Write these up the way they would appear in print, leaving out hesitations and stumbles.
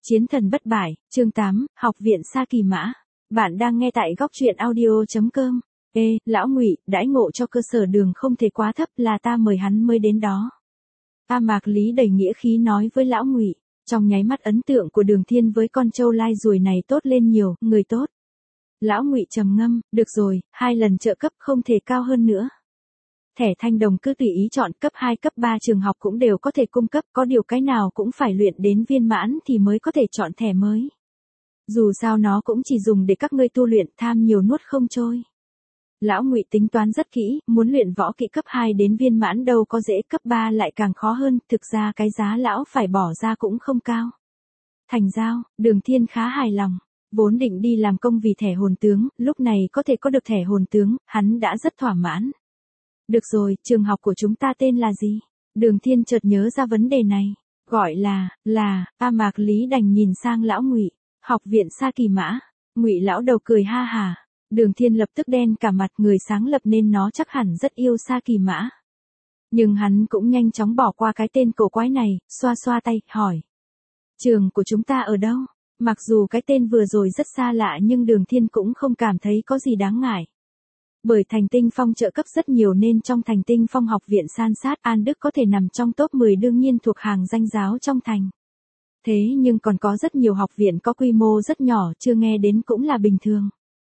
Chiến thần bất bại, chương 8, học viện Sa Kỳ Mã. Bạn đang nghe tại góc truyện audio.com. Lão Ngụy, đãi ngộ cho cơ sở Đường không thể quá thấp, là ta mời hắn mới đến đó. A Mạc Lý đầy nghĩa khí nói với Lão Ngụy. Trong nháy mắt ấn tượng của Đường Thiên với con trâu lai ruồi này tốt lên nhiều, người tốt. Lão Ngụy trầm ngâm, được rồi, 2 lần trợ cấp không thể cao hơn nữa. Thẻ thanh đồng cứ tùy ý chọn, cấp 2 cấp 3 trường học cũng đều có thể cung cấp, có điều cái nào cũng phải luyện đến viên mãn thì mới có thể chọn thẻ mới. Dù sao nó cũng chỉ dùng để các ngươi tu luyện, tham nhiều nuốt không trôi. Lão Ngụy tính toán rất kỹ, muốn luyện võ kỹ cấp 2 đến viên mãn đâu có dễ, cấp 3 lại càng khó hơn, thực ra cái giá lão phải bỏ ra cũng không cao. Thành giao, Đường Thiên khá hài lòng. Vốn định đi làm công vì thẻ hồn tướng, lúc này có thể có được thẻ hồn tướng, hắn đã rất thỏa mãn. Được rồi, trường học của chúng ta tên là gì? Đường Thiên chợt nhớ ra vấn đề này. Gọi là, A Mạc Lý đành nhìn sang Lão Ngụy. Học viện Sa Kỳ Mã. Ngụy lão đầu cười ha hà. Đường Thiên lập tức đen cả mặt, người sáng lập nên nó chắc hẳn rất yêu Sa Kỳ Mã. Nhưng hắn cũng nhanh chóng bỏ qua cái tên cổ quái này, xoa xoa tay, hỏi. Trường của chúng ta ở đâu? Mặc dù cái tên vừa rồi rất xa lạ nhưng Đường Thiên cũng không cảm thấy có gì đáng ngại. Bởi Thành Tinh Phong trợ cấp rất nhiều nên trong Thành Tinh Phong học viện san sát, An Đức có thể nằm trong top 10 đương nhiên thuộc hàng danh giáo trong thành. Thế nhưng còn có rất nhiều học viện có quy mô rất nhỏ, chưa nghe đến cũng là bình thường.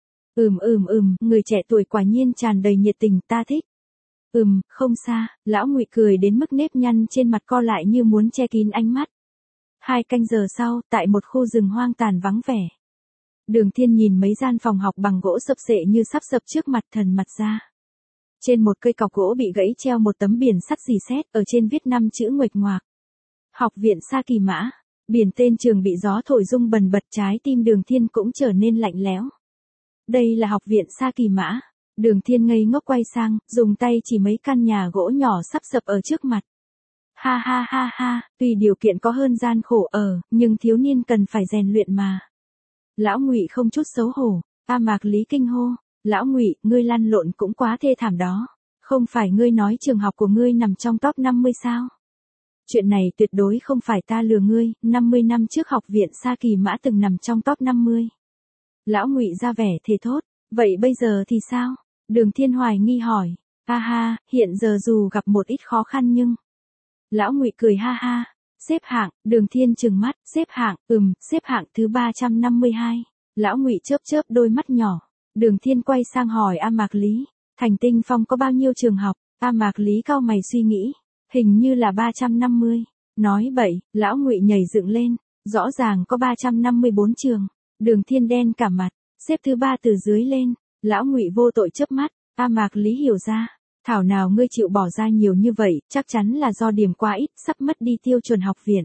Người trẻ tuổi quả nhiên tràn đầy nhiệt tình, ta thích. Không xa, Lão Ngụy cười đến mức nếp nhăn trên mặt co lại như muốn che kín ánh mắt. 2 canh giờ sau, tại một khu rừng hoang tàn vắng vẻ. Đường Thiên nhìn mấy gian phòng học bằng gỗ sập xệ như sắp sập trước mặt, thần mặt ra. Trên một cây cọc gỗ bị gãy treo một tấm biển sắt rỉ sét, ở trên viết 5 chữ nguệch ngoạc. Học viện Sa Kỳ Mã. Biển tên trường bị gió thổi rung bần bật, trái tim Đường Thiên cũng trở nên lạnh lẽo. Đây là học viện Sa Kỳ Mã. Đường Thiên ngây ngốc quay sang, dùng tay chỉ mấy căn nhà gỗ nhỏ sắp sập ở trước mặt. Ha, tuy điều kiện có hơn gian khổ nhưng thiếu niên cần phải rèn luyện mà. Lão Ngụy không chút xấu hổ. A Mạc Lý kinh hô. Lão Ngụy, ngươi lăn lộn cũng quá thê thảm đó. Không phải ngươi nói trường học của ngươi nằm trong top 50 sao? Chuyện này tuyệt đối không phải ta lừa ngươi, 50 năm trước học viện Sa Kỳ Mã từng nằm trong top 50. Lão Ngụy ra vẻ thề thốt. Vậy bây giờ thì sao? Đường Thiên hoài nghi hỏi. Hiện giờ dù gặp một ít khó khăn nhưng... Lão Ngụy cười ha ha. Xếp hạng, Đường Thiên trừng mắt, xếp hạng thứ 352. Lão Ngụy chớp đôi mắt nhỏ. Đường Thiên quay sang hỏi A Mạc Lý. Thành Tinh Phong có bao nhiêu trường học? A Mạc Lý cau mày suy nghĩ. Hình như là 350. Nói bậy, Lão Ngụy nhảy dựng lên. Rõ ràng có 354 trường. Đường Thiên đen cả mặt. Xếp thứ 3 từ dưới lên. Lão Ngụy vô tội chớp mắt. A Mạc Lý hiểu ra. Thảo nào ngươi chịu bỏ ra nhiều như vậy, chắc chắn là do điểm quá ít, sắp mất đi tiêu chuẩn học viện.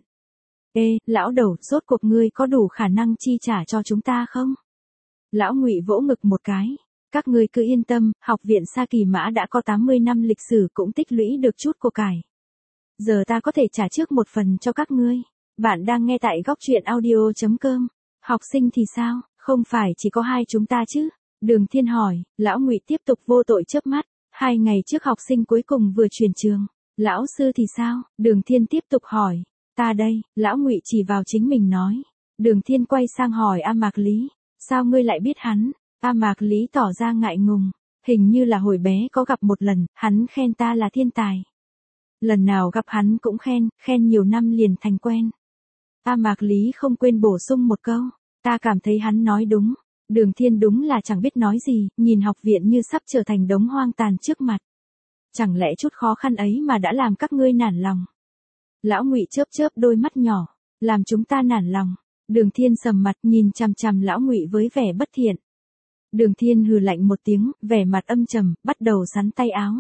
Lão đầu, rốt cuộc ngươi có đủ khả năng chi trả cho chúng ta không? Lão Ngụy vỗ ngực một cái. Các ngươi cứ yên tâm, học viện Sa Kỳ Mã đã có 80 năm lịch sử, cũng tích lũy được chút của cải. Giờ ta có thể trả trước một phần cho các ngươi. Bạn đang nghe tại góc truyện audio.com. Học sinh thì sao, không phải chỉ có 2 chúng ta chứ? Đường Thiên hỏi. Lão Ngụy tiếp tục vô tội chớp mắt. 2 ngày trước học sinh cuối cùng vừa chuyển trường. Lão sư thì sao? Đường Thiên tiếp tục hỏi. Ta đây, Lão Ngụy chỉ vào chính mình nói. Đường Thiên quay sang hỏi A Mạc Lý. Sao ngươi lại biết hắn? A Mạc Lý tỏ ra ngại ngùng. Hình như là hồi bé có gặp một lần, hắn khen ta là thiên tài. Lần nào gặp hắn cũng khen nhiều năm liền thành quen. A Mạc Lý không quên bổ sung một câu. Ta cảm thấy hắn nói đúng. Đường Thiên đúng là chẳng biết nói gì, nhìn học viện như sắp trở thành đống hoang tàn trước mặt. Chẳng lẽ chút khó khăn ấy mà đã làm các ngươi nản lòng? Lão Ngụy chớp đôi mắt nhỏ, làm chúng ta nản lòng. Đường Thiên sầm mặt nhìn chằm chằm Lão Ngụy với vẻ bất thiện. Đường Thiên hừ lạnh một tiếng, vẻ mặt âm trầm, bắt đầu xắn tay áo.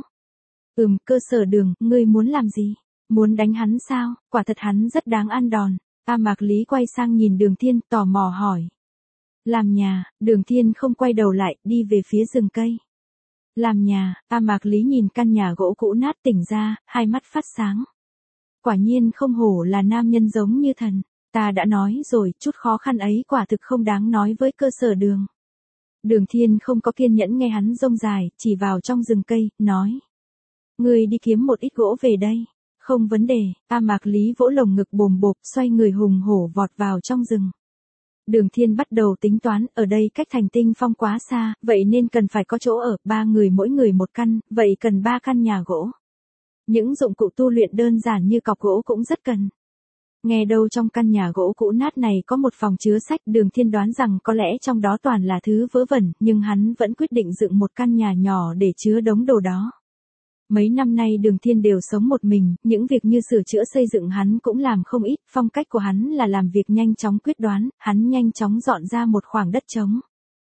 Cơ sở Đường, ngươi muốn làm gì? Muốn đánh hắn sao? Quả thật hắn rất đáng ăn đòn. A Mạc Lý quay sang nhìn Đường Thiên, tò mò hỏi. Làm nhà, Đường Thiên không quay đầu lại, đi về phía rừng cây. Làm nhà, A Mạc Lý nhìn căn nhà gỗ cũ nát tỉnh ra, hai mắt phát sáng. Quả nhiên không hổ là nam nhân giống như thần. Ta đã nói rồi, chút khó khăn ấy quả thực không đáng nói với cơ sở Đường. Đường Thiên không có kiên nhẫn nghe hắn rông dài, chỉ vào trong rừng cây, nói. Ngươi đi kiếm một ít gỗ về đây. Không vấn đề, A Mạc Lý vỗ lồng ngực bồm bộp xoay người hùng hổ vọt vào trong rừng. Đường Thiên bắt đầu tính toán, ở đây cách Thành Tinh Phong quá xa, vậy nên cần phải có chỗ ở, 3 người mỗi người một căn, vậy cần 3 căn nhà gỗ. Những dụng cụ tu luyện đơn giản như cọc gỗ cũng rất cần. Nghe đâu trong căn nhà gỗ cũ nát này có một phòng chứa sách, Đường Thiên đoán rằng có lẽ trong đó toàn là thứ vớ vẩn, nhưng hắn vẫn quyết định dựng một căn nhà nhỏ để chứa đống đồ đó. Mấy năm nay Đường Thiên đều sống một mình, những việc như sửa chữa xây dựng hắn cũng làm không ít, phong cách của hắn là làm việc nhanh chóng quyết đoán, hắn nhanh chóng dọn ra một khoảng đất trống.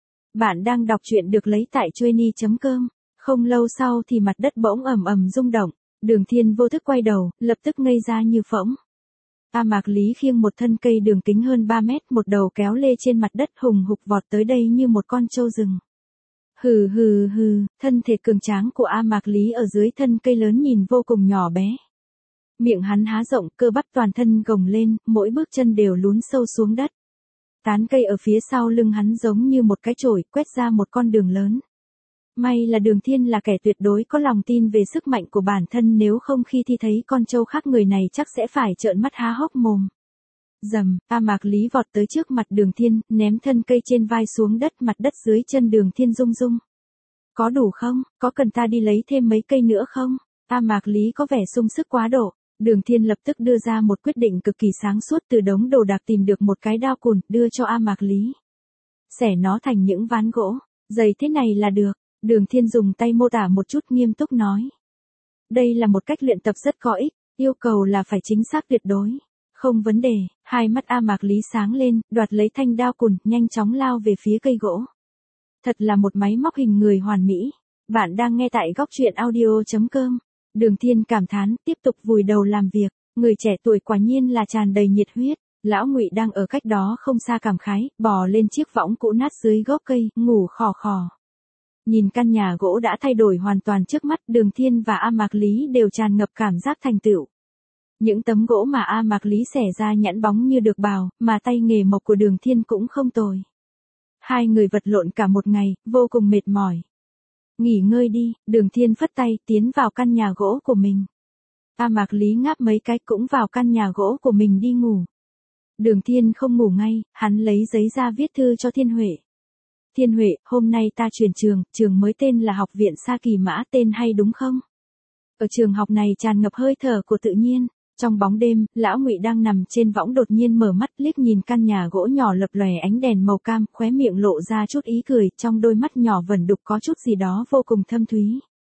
Bạn đang đọc truyện được lấy tại chuyenny.com. Không lâu sau thì mặt đất bỗng ầm ầm rung động, Đường Thiên vô thức quay đầu, lập tức ngây ra như phỗng. A Mạc Lý khiêng một thân cây đường kính hơn 3 mét, một đầu kéo lê trên mặt đất hùng hục vọt tới đây như một con trâu rừng. Hừ hừ hừ, thân thể cường tráng của A Mạc Lý ở dưới thân cây lớn nhìn vô cùng nhỏ bé. Miệng hắn há rộng, cơ bắp toàn thân gồng lên, mỗi bước chân đều lún sâu xuống đất. Tán cây ở phía sau lưng hắn giống như một cái chổi, quét ra một con đường lớn. May là Đường Thiên là kẻ tuyệt đối có lòng tin về sức mạnh của bản thân, nếu không khi thi thấy con trâu khác người này chắc sẽ phải trợn mắt há hốc mồm. Rầm, A Mạc Lý vọt tới trước mặt Đường Thiên, ném thân cây trên vai xuống đất, mặt đất dưới chân Đường Thiên rung rung. Có đủ không? Có cần ta đi lấy thêm mấy cây nữa không? A Mạc Lý có vẻ sung sức quá độ. Đường Thiên lập tức đưa ra một quyết định cực kỳ sáng suốt, từ đống đồ đạc tìm được một cái đao cùn, đưa cho A Mạc Lý. Xẻ nó thành những ván gỗ, dày thế này là được. Đường Thiên dùng tay mô tả một chút, nghiêm túc nói. Đây là một cách luyện tập rất có ích, yêu cầu là phải chính xác tuyệt đối. Không vấn đề, hai mắt A Mạc Lý sáng lên, đoạt lấy thanh đao cùn, nhanh chóng lao về phía cây gỗ. Thật là một máy móc hình người hoàn mỹ. Bạn đang nghe tại góc truyện audio.com. Đường Thiên cảm thán, tiếp tục vùi đầu làm việc, người trẻ tuổi quả nhiên là tràn đầy nhiệt huyết. Lão Ngụy đang ở cách đó không xa cảm khái, bò lên chiếc võng cũ nát dưới gốc cây, ngủ khò khò. Nhìn căn nhà gỗ đã thay đổi hoàn toàn trước mắt, Đường Thiên và A Mạc Lý đều tràn ngập cảm giác thành tựu. Những tấm gỗ mà A Mạc Lý xẻ ra nhẵn bóng như được bào, mà tay nghề mộc của Đường Thiên cũng không tồi. Hai người vật lộn cả một ngày, vô cùng mệt mỏi. Nghỉ ngơi đi, Đường Thiên phất tay, tiến vào căn nhà gỗ của mình. A Mạc Lý ngáp mấy cái cũng vào căn nhà gỗ của mình đi ngủ. Đường Thiên không ngủ ngay, hắn lấy giấy ra viết thư cho Thiên Huệ. Thiên Huệ, hôm nay ta chuyển trường mới tên là Học viện Sa Kỳ Mã, tên hay đúng không? Ở trường học này tràn ngập hơi thở của tự nhiên. Trong bóng đêm, Lão Ngụy đang nằm trên võng đột nhiên mở mắt, liếc nhìn căn nhà gỗ nhỏ lập lòe ánh đèn màu cam, khóe miệng lộ ra chút ý cười, trong đôi mắt nhỏ vẩn đục có chút gì đó vô cùng thâm thúy.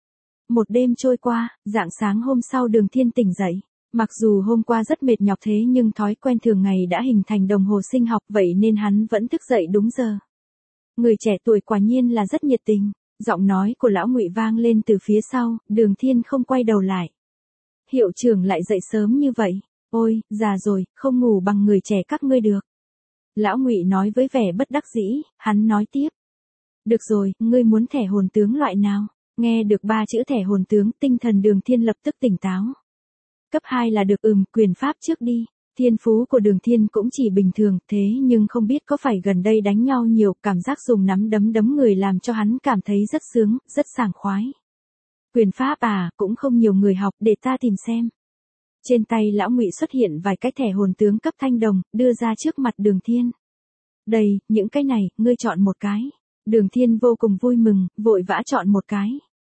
Một đêm trôi qua, rạng sáng hôm sau Đường Thiên tỉnh dậy. Mặc dù hôm qua rất mệt nhọc thế nhưng thói quen thường ngày đã hình thành đồng hồ sinh học, vậy nên hắn vẫn thức dậy đúng giờ. Người trẻ tuổi quả nhiên là rất nhiệt tình. Giọng nói của Lão Ngụy vang lên từ phía sau, Đường Thiên không quay đầu lại. Hiệu trưởng lại dậy sớm như vậy, ôi, già rồi, không ngủ bằng người trẻ các ngươi được. Lão Ngụy nói với vẻ bất đắc dĩ, hắn nói tiếp. Được rồi, ngươi muốn thẻ hồn tướng loại nào? Nghe được 3 chữ thẻ hồn tướng, tinh thần Đường Thiên lập tức tỉnh táo. Cấp 2 là được, quyền pháp trước đi. Thiên phú của Đường Thiên cũng chỉ bình thường, thế nhưng không biết có phải gần đây đánh nhau nhiều, cảm giác dùng nắm đấm người làm cho hắn cảm thấy rất sướng, rất sảng khoái. Quyền pháp à, cũng không nhiều người học, để ta tìm xem. Trên tay Lão Ngụy xuất hiện vài cái thẻ hồn tướng cấp thanh đồng, đưa ra trước mặt Đường Thiên. Đây, những cái này, ngươi chọn một cái. Đường Thiên vô cùng vui mừng, vội vã chọn một cái.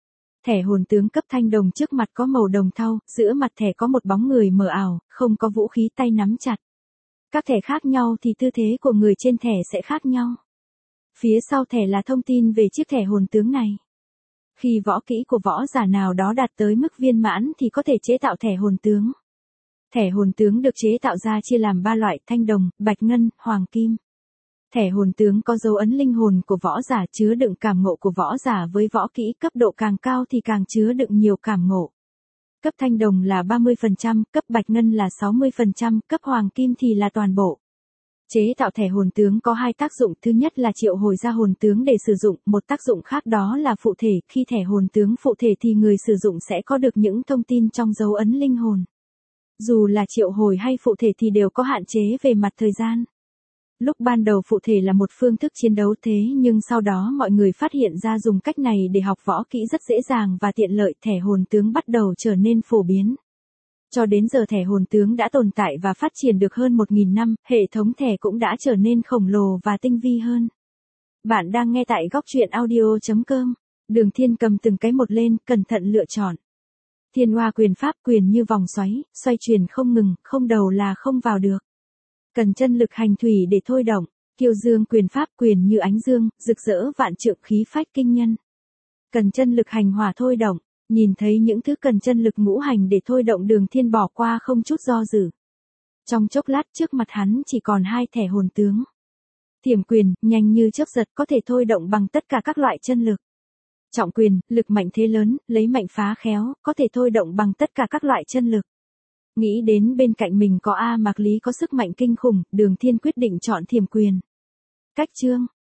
Thẻ hồn tướng cấp thanh đồng trước mặt có màu đồng thau, giữa mặt thẻ có một bóng người mờ ảo, không có vũ khí, tay nắm chặt. Các thẻ khác nhau thì tư thế của người trên thẻ sẽ khác nhau. Phía sau thẻ là thông tin về chiếc thẻ hồn tướng này. Khi võ kỹ của võ giả nào đó đạt tới mức viên mãn thì có thể chế tạo thẻ hồn tướng. Thẻ hồn tướng được chế tạo ra chia làm 3 loại: thanh đồng, bạch ngân, hoàng kim. Thẻ hồn tướng có dấu ấn linh hồn của võ giả, chứa đựng cảm ngộ của võ giả, với võ kỹ cấp độ càng cao thì càng chứa đựng nhiều cảm ngộ. Cấp thanh đồng là 30%, cấp bạch ngân là 60%, cấp hoàng kim thì là toàn bộ. Chế tạo thẻ hồn tướng có 2 tác dụng, thứ nhất là triệu hồi ra hồn tướng để sử dụng, một tác dụng khác đó là phụ thể, khi thẻ hồn tướng phụ thể thì người sử dụng sẽ có được những thông tin trong dấu ấn linh hồn. Dù là triệu hồi hay phụ thể thì đều có hạn chế về mặt thời gian. Lúc ban đầu phụ thể là một phương thức chiến đấu, thế nhưng sau đó mọi người phát hiện ra dùng cách này để học võ kỹ rất dễ dàng và tiện lợi, thẻ hồn tướng bắt đầu trở nên phổ biến. Cho đến giờ thẻ hồn tướng đã tồn tại và phát triển được hơn 1.000 năm, hệ thống thẻ cũng đã trở nên khổng lồ và tinh vi hơn. Bạn đang nghe tại góc truyện audio.com. Đường Thiên cầm từng cái một lên, cẩn thận lựa chọn. Thiên Hoa quyền pháp, quyền như vòng xoáy, xoay chuyển không ngừng, không đầu là không vào được. Cần chân lực hành thủy để thôi động. Kiêu Dương quyền pháp, quyền như ánh dương, rực rỡ vạn trượng, khí phách kinh nhân. Cần chân lực hành hỏa thôi động. Nhìn thấy những thứ cần chân lực ngũ hành để thôi động, Đường Thiên bỏ qua không chút do dự. Trong chốc lát trước mặt hắn chỉ còn 2 thẻ hồn tướng. Thiểm quyền, nhanh như chớp giật, có thể thôi động bằng tất cả các loại chân lực. Trọng quyền, lực mạnh thế lớn, lấy mạnh phá khéo, có thể thôi động bằng tất cả các loại chân lực. Nghĩ đến bên cạnh mình có A Mạc Lý có sức mạnh kinh khủng, Đường Thiên quyết định chọn Thiểm quyền. Cách chương,